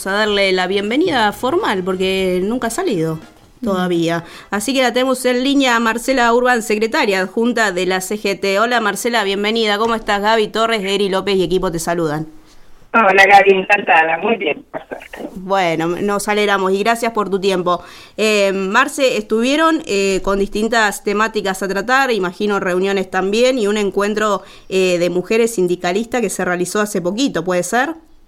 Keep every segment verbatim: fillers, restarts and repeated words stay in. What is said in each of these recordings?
A darle la bienvenida formal porque nunca ha salido todavía. Así que la tenemos en línea a Marcela Urban, secretaria adjunta de la C G T. Hola Marcela, bienvenida. ¿Cómo estás? Gaby Torres, Eri López y equipo te saludan. Hola Gaby, encantada, muy bien, por suerte. Bueno, nos alegramos y gracias por tu tiempo. Eh, Marce, estuvieron eh, con distintas temáticas a tratar, imagino reuniones también, y un encuentro eh, de mujeres sindicalistas que se realizó hace poquito, ¿puede ser?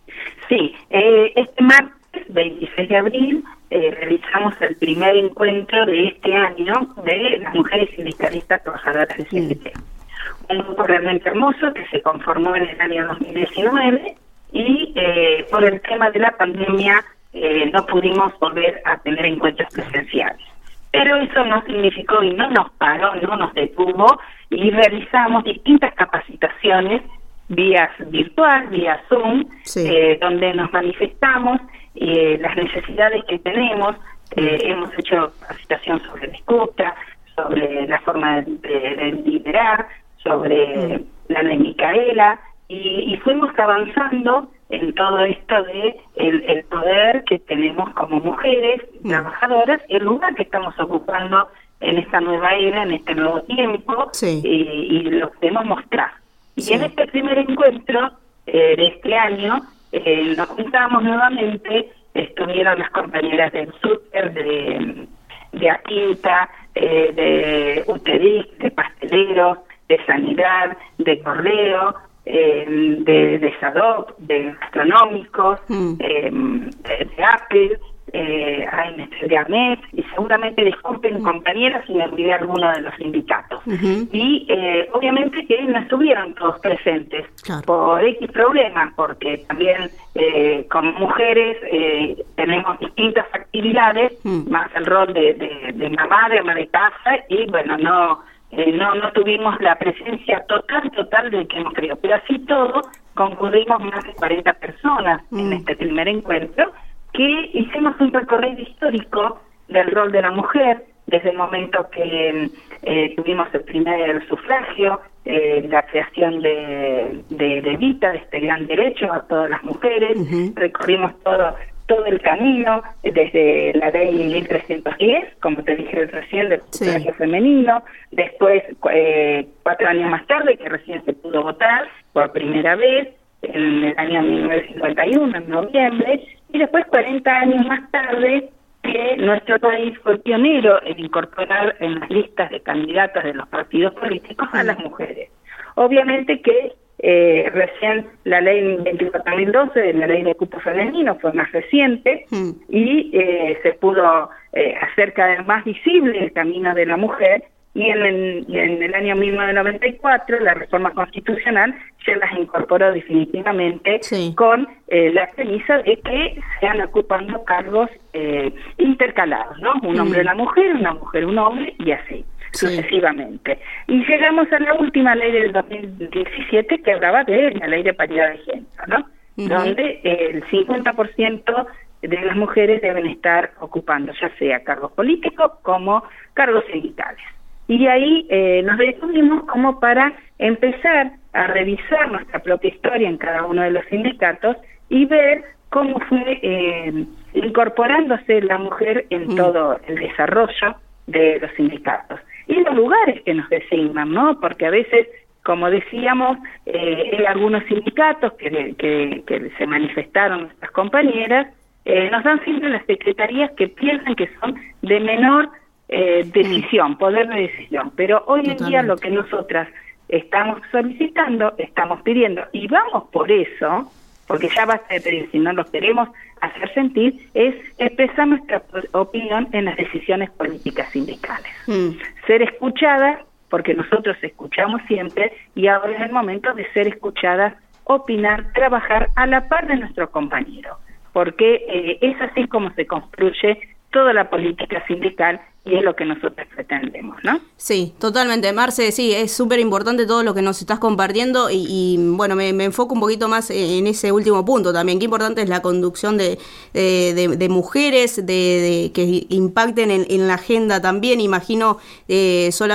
Sí, eh, este martes veintiséis de abril eh, realizamos el primer encuentro de este año de las mujeres sindicalistas trabajadoras de C G T. Mm. Un grupo realmente hermoso que se conformó en el año dos mil diecinueve y eh, por el tema de la pandemia eh, no pudimos volver a tener encuentros presenciales. Pero eso no significó y no nos paró, no nos detuvo y realizamos distintas capacitaciones vía virtual, vía Zoom, sí. eh, donde nos manifestamos eh, las necesidades que tenemos. Eh, hemos hecho capacitación sobre la escucha, sobre la forma de, de liderar, sobre mm. la ley Micaela, y, y fuimos avanzando en todo esto de el, el poder que tenemos como mujeres mm. trabajadoras, el lugar que estamos ocupando en esta nueva era, en este nuevo tiempo, sí. y, y lo podemos mostrar. Y sí. en este primer encuentro eh, de este año, eh, nos juntamos nuevamente, estuvieron las compañeras del súper, de, de Aquinta, eh, de U T D I C, de pasteleros, de sanidad, de correo, eh, de, de SADOC, de gastronómicos, mm. eh, de, de Apple, eh, de AMET, y seguramente disculpen compañeras si me olvidé alguno de los sindicatos. Uh-huh. Y eh, obviamente que no estuvieron todos presentes, claro. por X problemas, porque también eh, como mujeres eh, tenemos distintas actividades, uh-huh. más el rol de, de, de mamá, de ama de casa, y bueno, no, eh, no, no tuvimos la presencia total, total de que hemos querido. Pero así todo, concurrimos más de cuarenta personas uh-huh. en este primer encuentro, que hicimos un recorrido histórico del rol de la mujer, desde el momento que eh, tuvimos el primer sufragio, eh, la creación de, de, de Vita, de este gran derecho a todas las mujeres, uh-huh. recorrimos todo todo el camino, desde la ley mil trescientos diez, como te dije recién, del sufragio sí. femenino, después, eh, cuatro años más tarde, que recién se pudo votar por primera vez, en el año mil novecientos cincuenta y uno, en noviembre, y después cuarenta años más tarde que nuestro país fue pionero en incorporar en las listas de candidatas de los partidos políticos a las mujeres. Obviamente que eh, recién la ley veinticuatro mil doce, la ley de cupo femenino, fue más reciente mm. y eh, se pudo eh, hacer cada vez más visible el camino de la mujer. Y en el, en el año mil novecientos noventa y cuatro, la reforma constitucional se las incorporó definitivamente sí. con eh, la premisa de que sean ocupando cargos eh, intercalados, ¿no? Un mm. hombre una mujer, una mujer un hombre, y así, sí. sucesivamente. Y llegamos a la última ley del dos mil diecisiete, que hablaba de la ley de paridad de género, ¿no? Mm-hmm. Donde eh, el cincuenta por ciento de las mujeres deben estar ocupando, ya sea cargos políticos como cargos sindicales. Y ahí eh, nos detuvimos como para empezar a revisar nuestra propia historia en cada uno de los sindicatos y ver cómo fue eh, incorporándose la mujer en mm. todo el desarrollo de los sindicatos. Y los lugares que nos designan, ¿no? Porque a veces, como decíamos, eh, hay algunos sindicatos que, que, que se manifestaron nuestras compañeras, eh, nos dan siempre las secretarías que piensan que son de menor Eh, decisión, poder de decisión, pero hoy en día lo que nosotras estamos solicitando, estamos pidiendo, y vamos por eso, porque ya basta de pedir, si no lo queremos hacer sentir, es expresar nuestra opinión en las decisiones políticas sindicales. Mm. Ser escuchadas, porque nosotros escuchamos siempre, y ahora es el momento de ser escuchadas, opinar, trabajar a la par de nuestros compañeros, porque eh, es así como se construye toda la política sindical, y es lo que nosotros pretendemos, ¿no? Sí, totalmente. Marce, sí, es súper importante todo lo que nos estás compartiendo y, y bueno, me, me enfoco un poquito más en ese último punto también. Qué importante es la conducción de, de, de, de mujeres, de, de que impacten en, en la agenda también. Imagino eh, solamente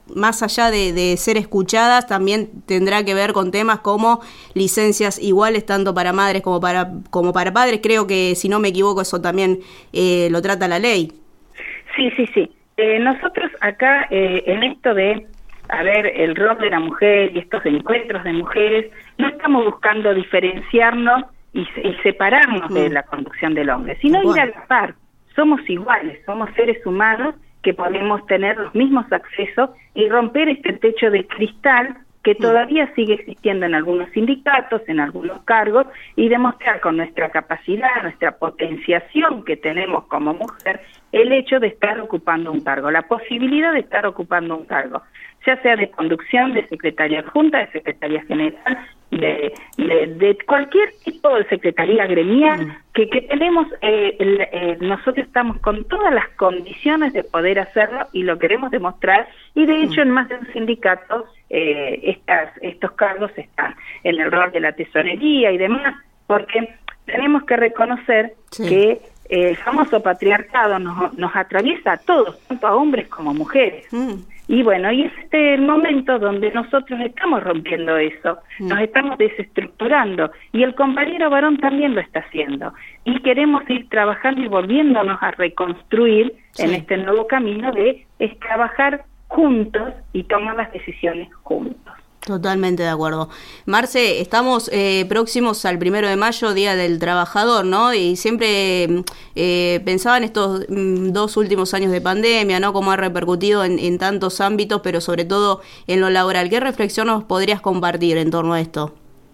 más allá de, de ser escuchadas, también tendrá que ver con temas como licencias iguales tanto para madres como para como para padres. Creo que, si no me equivoco, eso también eh, lo trata la ley. Sí, sí, sí. Eh, nosotros acá, eh, en esto de, a ver, el rol de la mujer y estos encuentros de mujeres, no estamos buscando diferenciarnos y, y separarnos mm. de la conducción del hombre, sino bueno. ir a la par. Somos iguales, somos seres humanos que podemos tener los mismos accesos y romper este techo de cristal que todavía sigue existiendo en algunos sindicatos, en algunos cargos, y demostrar con nuestra capacidad, nuestra potenciación que tenemos como mujer, el hecho de estar ocupando un cargo, la posibilidad de estar ocupando un cargo, ya sea de conducción, de secretaria adjunta, de secretaria general, de, de, de cualquier tipo de secretaría gremial, mm. que, que tenemos, eh, el, eh, nosotros estamos con todas las condiciones de poder hacerlo y lo queremos demostrar, y de hecho mm. en más de un sindicato eh, estas, estos cargos están en el rol de la tesorería y demás, porque tenemos que reconocer sí. que el famoso patriarcado nos, nos atraviesa a todos, tanto a hombres como a mujeres. Mm. Y bueno, y es este el momento donde nosotros estamos rompiendo eso, mm. nos estamos desestructurando, y el compañero varón también lo está haciendo. Y queremos ir trabajando y volviéndonos a reconstruir sí. en este nuevo camino de es trabajar juntos y tomar las decisiones juntos. Totalmente de acuerdo. Marce, estamos eh, próximos al primero de mayo, Día del Trabajador, ¿no? Y siempre eh, pensaba en estos mm, dos últimos años de pandemia, ¿no? Cómo ha repercutido en, en tantos ámbitos, pero sobre todo en lo laboral. ¿Qué reflexión nos podrías compartir en torno a esto?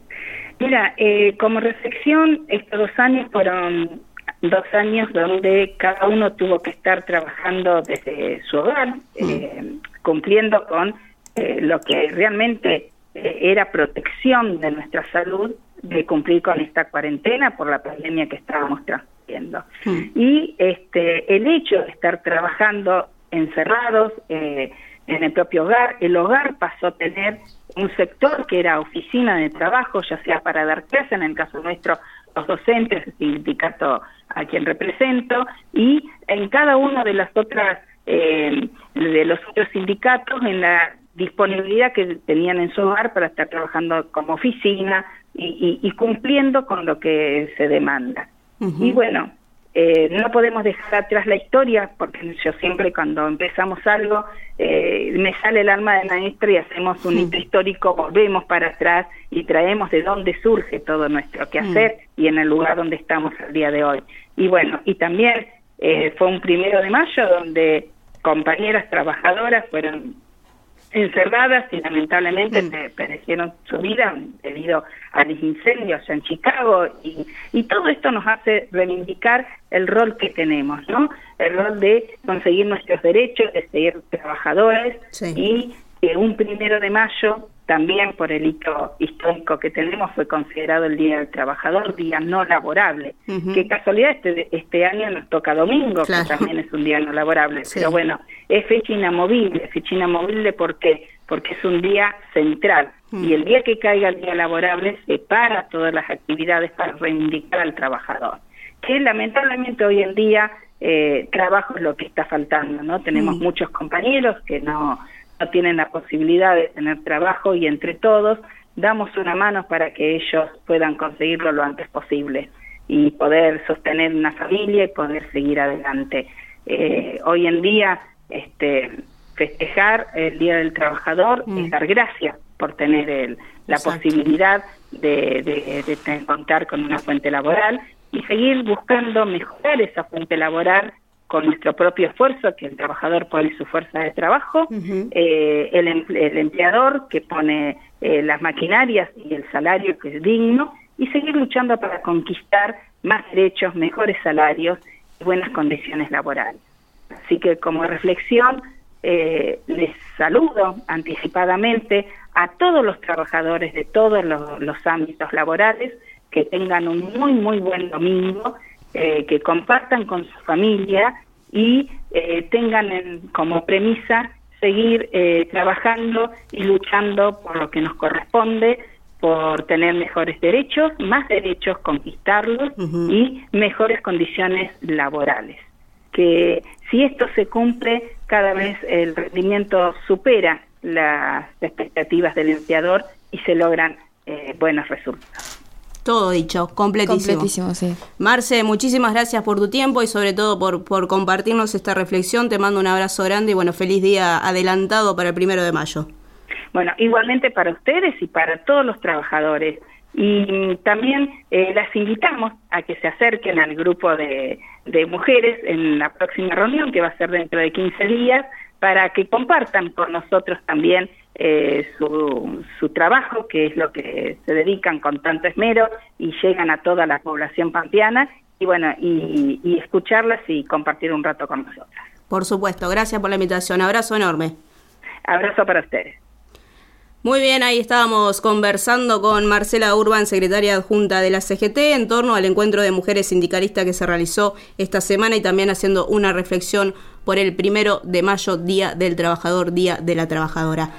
Mira, eh, como reflexión, estos dos años fueron dos años donde cada uno tuvo que estar trabajando desde su hogar, mm. eh, cumpliendo con Eh, lo que realmente eh, era protección de nuestra salud, de cumplir con esta cuarentena por la pandemia que estábamos transmitiendo. Mm. Y este el hecho de estar trabajando encerrados eh, en el propio hogar, el hogar pasó a tener un sector que era oficina de trabajo, ya sea para dar clases, en el caso nuestro, los docentes, el sindicato a quien represento, y en cada uno de las otras, eh, de los otros sindicatos, en la disponibilidad que tenían en su hogar para estar trabajando como oficina y, y, y cumpliendo con lo que se demanda. Uh-huh. Y bueno, eh, no podemos dejar atrás la historia, porque yo siempre cuando empezamos algo, eh, me sale el alma de maestra y hacemos un hito uh-huh. histórico, volvemos para atrás y traemos de dónde surge todo nuestro quehacer uh-huh. y en el lugar donde estamos al día de hoy. Y bueno, y también eh, fue un primero de mayo donde compañeras trabajadoras fueron encerradas y lamentablemente mm. perecieron su vida debido a los incendios allá en Chicago, y, y todo esto nos hace reivindicar el rol que tenemos, ¿no? El rol de conseguir nuestros derechos, de ser trabajadores, sí. y que un primero de mayo, también por el hito histórico que tenemos, fue considerado el Día del Trabajador, día no laborable. Uh-huh. Que casualidad este este año nos toca domingo, claro. que también es un día no laborable. Sí. Pero bueno, es fecha inamovible. Fecha inamovible, ¿por qué? Porque es un día central. Uh-huh. Y el día que caiga el día laborable se para todas las actividades para reivindicar al trabajador. Que lamentablemente hoy en día eh, trabajo es lo que está faltando, ¿no? Tenemos uh-huh. muchos compañeros que no... no tienen la posibilidad de tener trabajo, y entre todos damos una mano para que ellos puedan conseguirlo lo antes posible y poder sostener una familia y poder seguir adelante. Eh, hoy en día este, festejar el Día del Trabajador mm. es dar gracias por tener el, la Exacto. posibilidad de, de, de, de contar con una fuente laboral y seguir buscando mejorar esa fuente laboral con nuestro propio esfuerzo, que el trabajador pone su fuerza de trabajo, uh-huh. eh, el, el empleador que pone eh, las maquinarias y el salario que es digno, y seguir luchando para conquistar más derechos, mejores salarios y buenas condiciones laborales. Así que como reflexión, eh, les saludo anticipadamente a todos los trabajadores de todos los, los ámbitos laborales, que tengan un muy, muy buen domingo, Eh, que compartan con su familia y eh, tengan en, como premisa seguir eh, trabajando y luchando por lo que nos corresponde, por tener mejores derechos, más derechos, conquistarlos uh-huh. y mejores condiciones laborales. Que si esto se cumple, cada vez el rendimiento supera las expectativas del empleador y se logran eh, buenos resultados. Todo dicho, completísimo. Completísimo, sí. Marce, muchísimas gracias por tu tiempo y sobre todo por, por compartirnos esta reflexión. Te mando un abrazo grande y bueno, feliz día adelantado para el primero de mayo. Bueno, igualmente para ustedes y para todos los trabajadores. Y también eh, las invitamos a que se acerquen al grupo de, de mujeres en la próxima reunión, que va a ser dentro de quince días, para que compartan con nosotros también eh, su, su trabajo, que es lo que se dedican con tanto esmero y llegan a toda la población pampeana, y bueno, y, y escucharlas y compartir un rato con nosotras. Por supuesto, gracias por la invitación, abrazo enorme. Abrazo para ustedes. Muy bien, ahí estábamos conversando con Marcela Urban, secretaria adjunta de la C G T, en torno al encuentro de mujeres sindicalistas que se realizó esta semana y también haciendo una reflexión por el primero de mayo, Día del Trabajador, Día de la Trabajadora.